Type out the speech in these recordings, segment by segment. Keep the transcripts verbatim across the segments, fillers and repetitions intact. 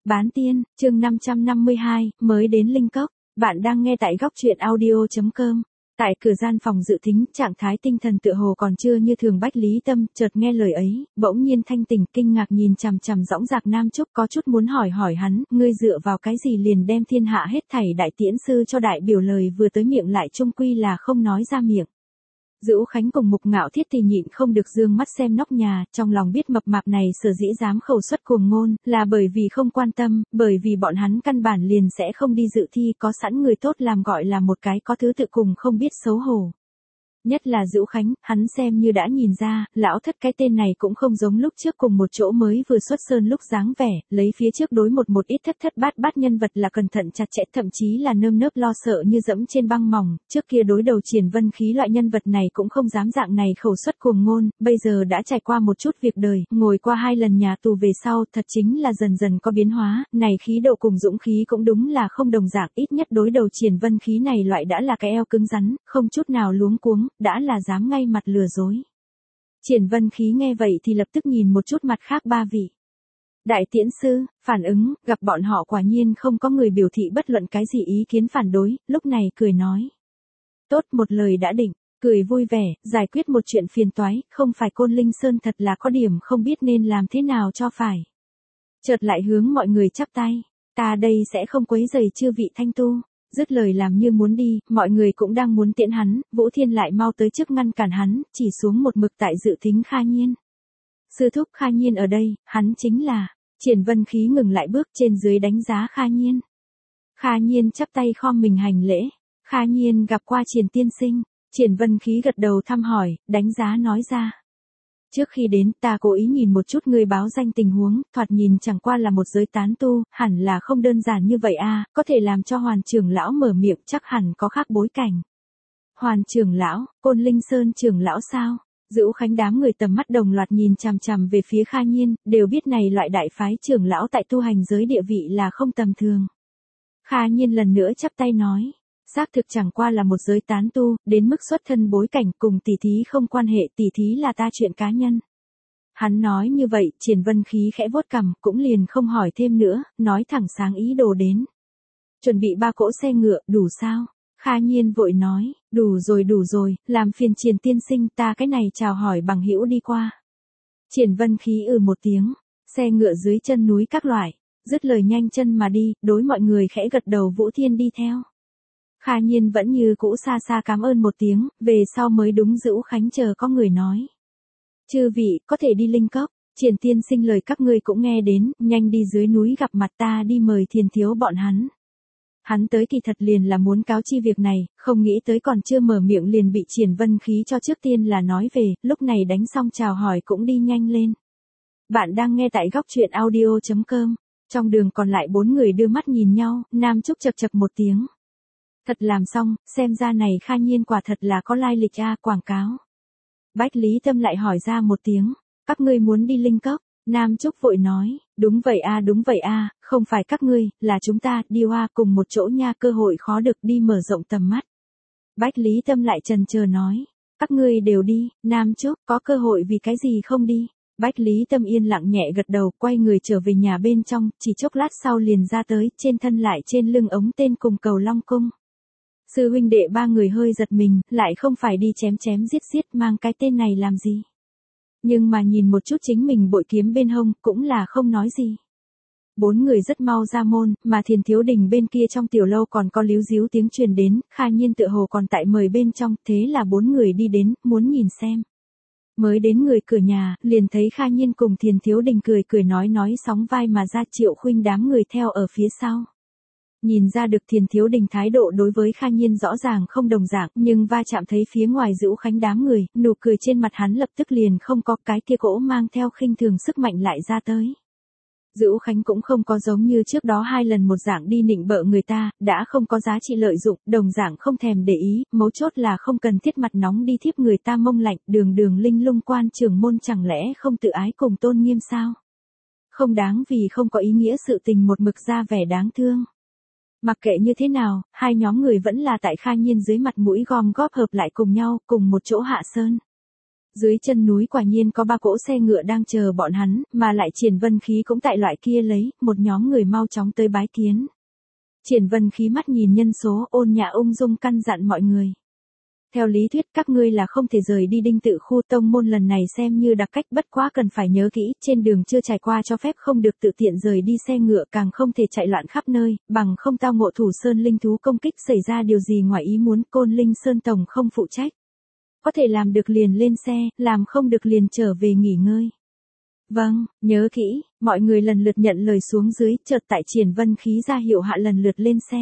Bán tiên, chương năm trăm năm mươi hai, mới đến Linh Cốc. Bạn đang nghe tại góc truyện audio chấm com. Tại cửa gian phòng dự thính, trạng thái tinh thần tựa hồ còn chưa như thường Bách Lý Tâm, chợt nghe lời ấy, bỗng nhiên thanh tỉnh, kinh ngạc nhìn chằm chằm dõng dạc Nam Trúc, có chút muốn hỏi hỏi hắn, ngươi dựa vào cái gì liền đem thiên hạ hết thảy đại tiễn sư cho đại biểu, lời vừa tới miệng lại chung quy là không nói ra miệng. Dữu Khánh cùng Mục Ngạo Thiết thì nhịn không được dương mắt xem nóc nhà, trong lòng biết mập mạp này sở dĩ dám khẩu xuất cuồng ngôn, là bởi vì không quan tâm, bởi vì bọn hắn căn bản liền sẽ không đi dự thi, có sẵn người tốt làm gọi là một cái có thứ tự cùng không biết xấu hổ. Nhất là Dữu Khánh, hắn xem như đã nhìn ra, lão thất cái tên này cũng không giống lúc trước cùng một chỗ mới vừa xuất sơn lúc dáng vẻ, lấy phía trước đối một một ít thất thất bát bát nhân vật là cẩn thận chặt chẽ, thậm chí là nơm nớp lo sợ như dẫm trên băng mỏng, trước kia đối đầu Triển Vân Khí loại nhân vật này cũng không dám dạng này khẩu xuất cuồng ngôn, bây giờ đã trải qua một chút việc đời, ngồi qua hai lần nhà tù về sau, thật chính là dần dần có biến hóa, này khí độ cùng dũng khí cũng đúng là không đồng dạng, ít nhất đối đầu Triển Vân Khí này loại đã là cái eo cứng rắn, không chút nào luống cuống, đã là dám ngay mặt lừa dối. Triển Vân Khí nghe vậy thì lập tức nhìn một chút mặt khác ba vị đại tiễn sư, phản ứng, gặp bọn họ quả nhiên không có người biểu thị bất luận cái gì ý kiến phản đối, lúc này cười nói. Tốt, một lời đã định, cười vui vẻ, giải quyết một chuyện phiền toái, không phải Côn Linh Sơn thật là có điểm không biết nên làm thế nào cho phải. Chợt lại hướng mọi người chắp tay, ta đây sẽ không quấy rầy chư vị thanh tu. Dứt lời làm như muốn đi, mọi người cũng đang muốn tiễn hắn, Vũ Thiên lại mau tới trước ngăn cản hắn, chỉ xuống một mực tại dự thính Kha Nhiên. Sư thúc Kha Nhiên ở đây, hắn chính là, Triển Vân Khí ngừng lại bước trên dưới đánh giá Kha Nhiên. Kha Nhiên chắp tay khom mình hành lễ, Kha Nhiên gặp qua Triển tiên sinh, Triển Vân Khí gật đầu thăm hỏi, đánh giá nói ra. Trước khi đến ta cố ý nhìn một chút người báo danh tình huống, thoạt nhìn chẳng qua là một giới tán tu, hẳn là không đơn giản như vậy a, có thể làm cho Hoàn trưởng lão mở miệng chắc hẳn có khác bối cảnh. Hoàn trưởng lão, Côn Linh Sơn trưởng lão sao? Dữu Khánh đám người tầm mắt đồng loạt nhìn chằm chằm về phía Kha Nhiên, đều biết này loại đại phái trưởng lão tại tu hành giới địa vị là không tầm thường. Kha Nhiên lần nữa chắp tay nói. Xác thực chẳng qua là một giới tán tu, đến mức xuất thân bối cảnh cùng tỷ thí không quan hệ, tỷ thí là ta chuyện cá nhân. Hắn nói như vậy, Triển Vân Khí khẽ vuốt cằm, cũng liền không hỏi thêm nữa, nói thẳng sáng ý đồ đến. Chuẩn bị ba cỗ xe ngựa, đủ sao? Kha Nhiên vội nói, đủ rồi đủ rồi, làm phiền Triển tiên sinh, ta cái này chào hỏi bằng hữu đi qua. Triển Vân Khí ừ một tiếng, xe ngựa dưới chân núi các loại, dứt lời nhanh chân mà đi, đối mọi người khẽ gật đầu. Vũ Thiên đi theo. Kha Nhiên vẫn như cũ xa xa cảm ơn một tiếng, về sau mới đúng Dữu Khánh chờ có người nói. Chư vị, có thể đi Linh Cốc, Triển tiên sinh lời các ngươi cũng nghe đến, nhanh đi dưới núi gặp mặt ta đi mời Thiền thiếu bọn hắn. Hắn tới kỳ thật liền là muốn cáo chi việc này, không nghĩ tới còn chưa mở miệng liền bị Triển Vân Khí cho trước tiên là nói về, lúc này đánh xong chào hỏi cũng đi nhanh lên. Bạn đang nghe tại góc truyện audio chấm com, trong đường còn lại bốn người đưa mắt nhìn nhau, Nam Trúc chật chật một tiếng. Thật làm xong, xem ra này Kha Nhiên quả thật là có lai lịch a, quảng cáo. Bách Lý Tâm lại hỏi ra một tiếng, các ngươi muốn đi Linh Cốc? Nam Trúc vội nói, đúng vậy a đúng vậy a, không phải các ngươi, là chúng ta, đi hoa cùng một chỗ nha, cơ hội khó được, đi mở rộng tầm mắt. Bách Lý Tâm lại chần chờ nói, các ngươi đều đi, Nam Trúc, có cơ hội vì cái gì không đi? Bách Lý Tâm yên lặng nhẹ gật đầu, quay người trở về nhà bên trong, chỉ chốc lát sau liền ra tới, trên thân lại trên lưng ống tên cùng cầu Long Cung. Sư huynh đệ ba người hơi giật mình, lại không phải đi chém chém giết giết, mang cái tên này làm gì. Nhưng mà nhìn một chút chính mình bội kiếm bên hông, cũng là không nói gì. Bốn người rất mau ra môn, mà Thiền Thiếu Đình bên kia trong tiểu lâu còn có líu díu tiếng truyền đến, Kha Nhiên tựa hồ còn tại mời bên trong, thế là bốn người đi đến, muốn nhìn xem. Mới đến người cửa nhà, liền thấy Kha Nhiên cùng Thiền Thiếu Đình cười cười nói nói sóng vai mà ra, Triệu Khuynh đám người theo ở phía sau. Nhìn ra được Thiền Thiếu Đình thái độ đối với Kha Nhiên rõ ràng không đồng dạng, nhưng va chạm thấy phía ngoài Dữu Khánh đám người, nụ cười trên mặt hắn lập tức liền không có, cái kia cỗ mang theo khinh thường sức mạnh lại ra tới. Dữu Khánh cũng không có giống như trước đó hai lần một dạng đi nịnh bợ người ta, đã không có giá trị lợi dụng, đồng dạng không thèm để ý, mấu chốt là không cần thiết mặt nóng đi thiếp người ta mông lạnh, đường đường linh lung quan trưởng môn chẳng lẽ không tự ái cùng tôn nghiêm sao? Không đáng vì không có ý nghĩa sự tình một mực ra vẻ đáng thương. Mặc kệ như thế nào, hai nhóm người vẫn là tại Kha Nhiên dưới mặt mũi gom góp hợp lại cùng nhau, cùng một chỗ hạ sơn. Dưới chân núi quả nhiên có ba cỗ xe ngựa đang chờ bọn hắn, mà lại Triển Vân Khí cũng tại loại kia lấy, một nhóm người mau chóng tới bái kiến. Triển Vân Khí mắt nhìn nhân số, ôn nhã ung dung căn dặn mọi người. Theo lý thuyết các ngươi là không thể rời đi Đinh Tự khu, tông môn lần này xem như đặc cách, bất quá cần phải nhớ kỹ, trên đường chưa trải qua cho phép không được tự tiện rời đi xe ngựa, càng không thể chạy loạn khắp nơi, bằng không tao ngộ Thủ Sơn linh thú công kích, xảy ra điều gì ngoài ý muốn, Côn Linh Sơn tổng không phụ trách. Có thể làm được liền lên xe, làm không được liền trở về nghỉ ngơi. Vâng, nhớ kỹ, mọi người lần lượt nhận lời xuống dưới, chợt tại Triển Vân Khí ra hiệu hạ lần lượt lên xe.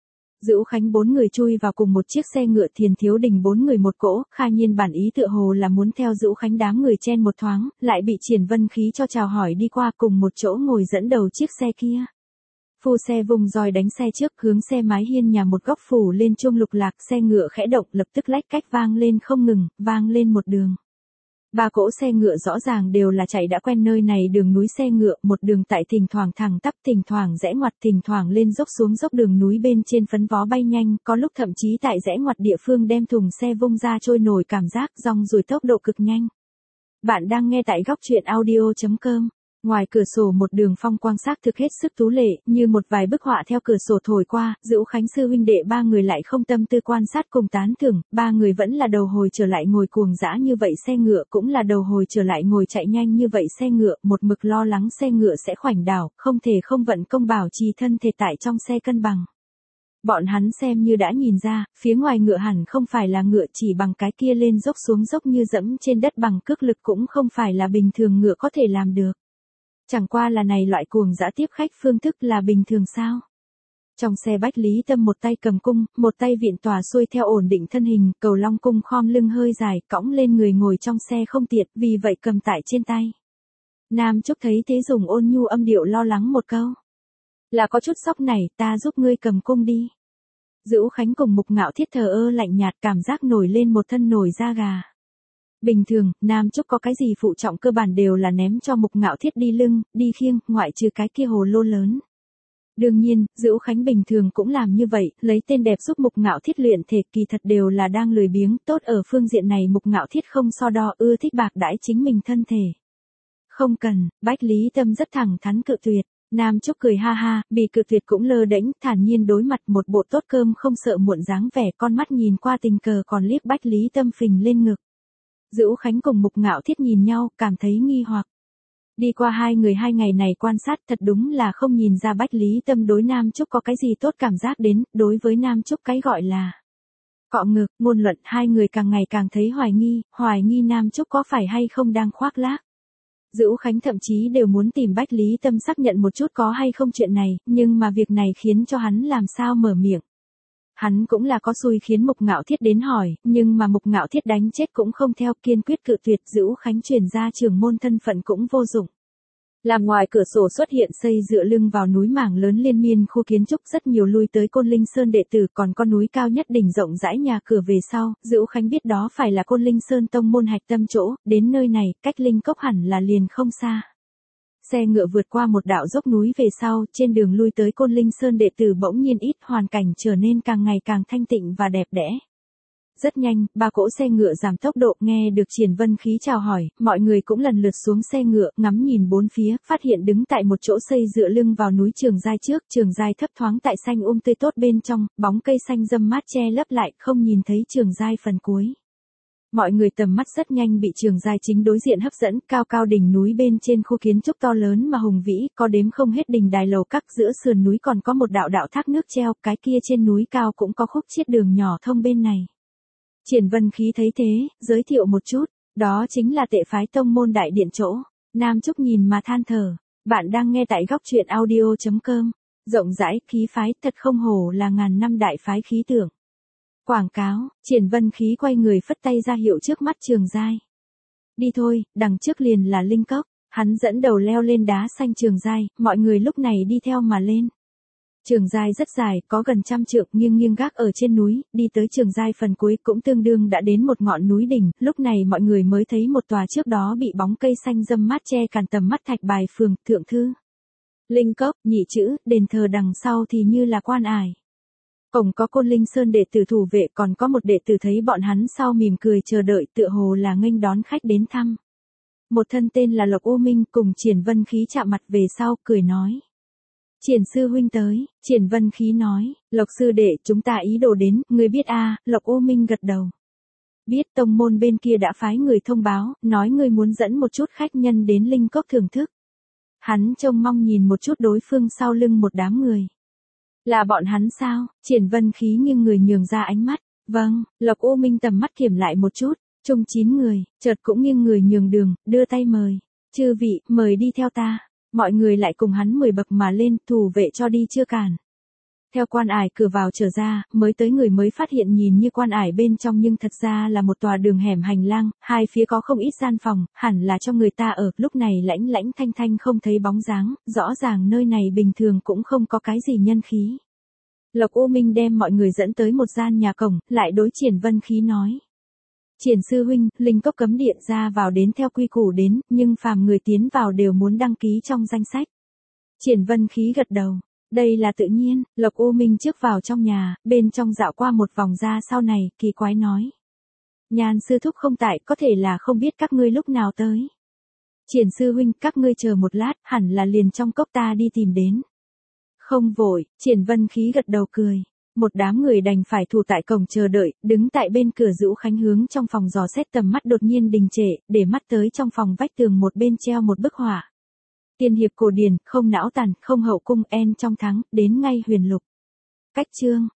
Dữu Khánh bốn người chui vào cùng một chiếc xe ngựa, Thiền Thiếu Đình bốn người một cỗ, Kha Nhiên bản ý tựa hồ là muốn theo Dữu Khánh đám người chen một thoáng, lại bị Triển Vân Khí cho chào hỏi đi qua cùng một chỗ ngồi dẫn đầu chiếc xe kia. Phu xe vùng roi đánh xe trước, hướng xe mái hiên nhà một góc phủ lên chuông lục lạc, xe ngựa khẽ động lập tức lách cách vang lên không ngừng, vang lên một đường. Ba cỗ xe ngựa rõ ràng đều là chạy đã quen nơi này đường núi xe ngựa, một đường tại thỉnh thoảng thẳng tắp, thỉnh thoảng rẽ ngoặt, thỉnh thoảng lên dốc xuống dốc, đường núi bên trên phấn vó bay nhanh, có lúc thậm chí tại rẽ ngoặt địa phương đem thùng xe vung ra trôi nổi, cảm giác rong ruổi tốc độ cực nhanh. Bạn đang nghe tại góc truyện audio chấm com. Ngoài cửa sổ một đường phong quang sắc thực hết sức tú lệ, như một vài bức họa theo cửa sổ thổi qua, Dữu Khánh sư huynh đệ ba người lại không tâm tư quan sát cùng tán thưởng, ba người vẫn là đầu hồi trở lại ngồi cuồng dã như vậy xe ngựa, cũng là đầu hồi trở lại ngồi chạy nhanh như vậy xe ngựa, một mực lo lắng xe ngựa sẽ khoảnh đảo, không thể không vận công bảo trì thân thể tại trong xe cân bằng. Bọn hắn xem như đã nhìn ra, phía ngoài ngựa hẳn không phải là ngựa, chỉ bằng cái kia lên dốc xuống dốc như dẫm trên đất bằng cước lực cũng không phải là bình thường ngựa có thể làm được. Chẳng qua là này loại cuồng dã tiếp khách phương thức là bình thường sao? Trong xe Bách Lý Tâm một tay cầm cung, một tay viện tòa xuôi theo ổn định thân hình, Cầu Long cung khom lưng hơi dài, cõng lên người ngồi trong xe không tiện, vì vậy cầm tại trên tay. Nam Trúc thấy thế dùng ôn nhu âm điệu lo lắng một câu. Là có chút sốc này, ta giúp ngươi cầm cung đi. Dữu Khánh cùng Mục Ngạo Thiết thờ ơ lạnh nhạt, cảm giác nổi lên một thân nổi da gà. Bình thường, Nam Trúc có cái gì phụ trọng cơ bản đều là ném cho Mục Ngạo Thiết đi lưng, đi khiêng, ngoại trừ cái kia hồ lô lớn. Đương nhiên, Dữu Khánh bình thường cũng làm như vậy, lấy tên đẹp giúp Mục Ngạo Thiết luyện thể, kỳ thật đều là đang lười biếng, tốt ở phương diện này Mục Ngạo Thiết không so đo, ưa thích bạc đãi chính mình thân thể. Không cần, Bách Lý Tâm rất thẳng thắn cự tuyệt. Nam Trúc cười ha ha, bị cự tuyệt cũng lơ đễnh, thản nhiên đối mặt, một bộ tốt cơm không sợ muộn dáng vẻ, con mắt nhìn qua tình cờ còn liếc Bách Lý Tâm phình lên ngực. Dữu Khánh cùng Mục Ngạo Thiết nhìn nhau, cảm thấy nghi hoặc. Đi qua hai người hai ngày này quan sát, thật đúng là không nhìn ra Bách Lý Tâm đối Nam Trúc có cái gì tốt cảm giác đến, đối với Nam Trúc cái gọi là cọ ngược, ngôn luận, hai người càng ngày càng thấy hoài nghi, hoài nghi Nam Trúc có phải hay không đang khoác lác. Dữu Khánh thậm chí đều muốn tìm Bách Lý Tâm xác nhận một chút có hay không chuyện này, nhưng mà việc này khiến cho hắn làm sao mở miệng. Hắn cũng là có xui khiến Mục Ngạo Thiết đến hỏi, nhưng mà Mục Ngạo Thiết đánh chết cũng không theo, kiên quyết cự tuyệt. Dữu Khánh truyền ra trưởng môn thân phận cũng vô dụng. Làm ngoài cửa sổ xuất hiện xây dựa lưng vào núi mảng lớn liên miên khu kiến trúc, rất nhiều lui tới Côn Linh Sơn đệ tử, còn có núi cao nhất đỉnh rộng rãi nhà cửa về sau, Dữu Khánh biết đó phải là Côn Linh Sơn tông môn hạch tâm chỗ, đến nơi này, cách Linh Cốc hẳn là liền không xa. Xe ngựa vượt qua một đạo dốc núi về sau, trên đường lui tới Côn Linh Sơn đệ tử bỗng nhiên ít, hoàn cảnh trở nên càng ngày càng thanh tịnh và đẹp đẽ. Rất nhanh, ba cỗ xe ngựa giảm tốc độ, nghe được Triển Vân Khí chào hỏi, mọi người cũng lần lượt xuống xe ngựa, ngắm nhìn bốn phía, phát hiện đứng tại một chỗ xây dựa lưng vào núi Trường Giai trước, Trường Giai thấp thoáng tại xanh um tươi tốt bên trong, bóng cây xanh râm mát che lấp lại, không nhìn thấy Trường Giai phần cuối. Mọi người tầm mắt rất nhanh bị Trường Giai chính đối diện hấp dẫn, cao cao đỉnh núi bên trên khu kiến trúc to lớn mà hùng vĩ, có đếm không hết đình đài lầu các, giữa sườn núi còn có một đạo đạo thác nước treo, cái kia trên núi cao cũng có khúc chiết đường nhỏ thông bên này. Triển Vân Khí thấy thế, giới thiệu một chút, đó chính là Tệ phái tông môn đại điện chỗ. Nam Trúc nhìn mà than thở, bạn đang nghe tại góc truyện audio chấm com. Rộng rãi, khí phái, thật không hổ là ngàn năm đại phái khí tượng. Quảng cáo, Triển Vân Khí quay người phất tay ra hiệu trước mắt Trường Giai. Đi thôi, đằng trước liền là Linh Cốc, hắn dẫn đầu leo lên đá xanh Trường Giai, mọi người lúc này đi theo mà lên. Trường Giai rất dài, có gần trăm trượng, nghiêng nghiêng gác ở trên núi, đi tới Trường Giai phần cuối cũng tương đương đã đến một ngọn núi đỉnh, lúc này mọi người mới thấy một tòa trước đó bị bóng cây xanh râm mát che cản tầm mắt thạch bài phường, thượng thư. Linh Cốc, nhị chữ, đền thờ đằng sau thì như là quan ải. Cổng có Côn Linh Sơn đệ tử thủ vệ, còn có một đệ tử thấy bọn hắn sau mỉm cười chờ đợi, tựa hồ là nghênh đón khách đến thăm. Một thân tên là Lộc U Minh cùng Triển Vân Khí chạm mặt về sau, cười nói. Triển sư huynh tới. Triển Vân Khí nói, Lộc sư đệ, chúng ta ý đồ đến, người biết a à? Lộc U Minh gật đầu. Biết, tông môn bên kia đã phái người thông báo, nói ngươi muốn dẫn một chút khách nhân đến Linh Cốc thưởng thức. Hắn trông mong nhìn một chút đối phương sau lưng một đám người. Là bọn hắn sao? Triển Vân Khí nghiêng người nhường ra ánh mắt. Vâng. Lộc U Minh tầm mắt kiểm lại một chút. Chung chín người, chợt cũng nghiêng người nhường đường, đưa tay mời. Chư vị, mời đi theo ta. Mọi người lại cùng hắn mười bậc mà lên, thủ vệ cho đi chưa cản. Theo quan ải cửa vào trở ra, mới tới người mới phát hiện nhìn như quan ải bên trong nhưng thật ra là một tòa đường hẻm hành lang, hai phía có không ít gian phòng, hẳn là cho người ta ở, lúc này lãnh lãnh thanh thanh không thấy bóng dáng, rõ ràng nơi này bình thường cũng không có cái gì nhân khí. Lộc U Minh đem mọi người dẫn tới một gian nhà cổng, lại đối Triển Vân Khí nói. Triển sư huynh, Linh Cốc cấm điện ra vào đến theo quy củ đến, nhưng phàm người tiến vào đều muốn đăng ký trong danh sách. Triển Vân Khí gật đầu. Đây là tự nhiên. Lộc U Minh trước vào trong nhà, bên trong dạo qua một vòng ra sau này, kỳ quái nói. Nhan sư thúc không tại, có thể là không biết các ngươi lúc nào tới. Triển sư huynh, các ngươi chờ một lát, hẳn là liền trong cốc ta đi tìm đến. Không vội. Triển Vân Khí gật đầu cười. Một đám người đành phải thủ tại cổng chờ đợi, đứng tại bên cửa Dũ Khánh hướng trong phòng dò xét, tầm mắt đột nhiên đình trệ, để mắt tới trong phòng vách tường một bên treo một bức họa. Tiên hiệp cổ điển, không não tàn, không hậu cung, en trong thắng, đến ngay huyền lục. Cách chương.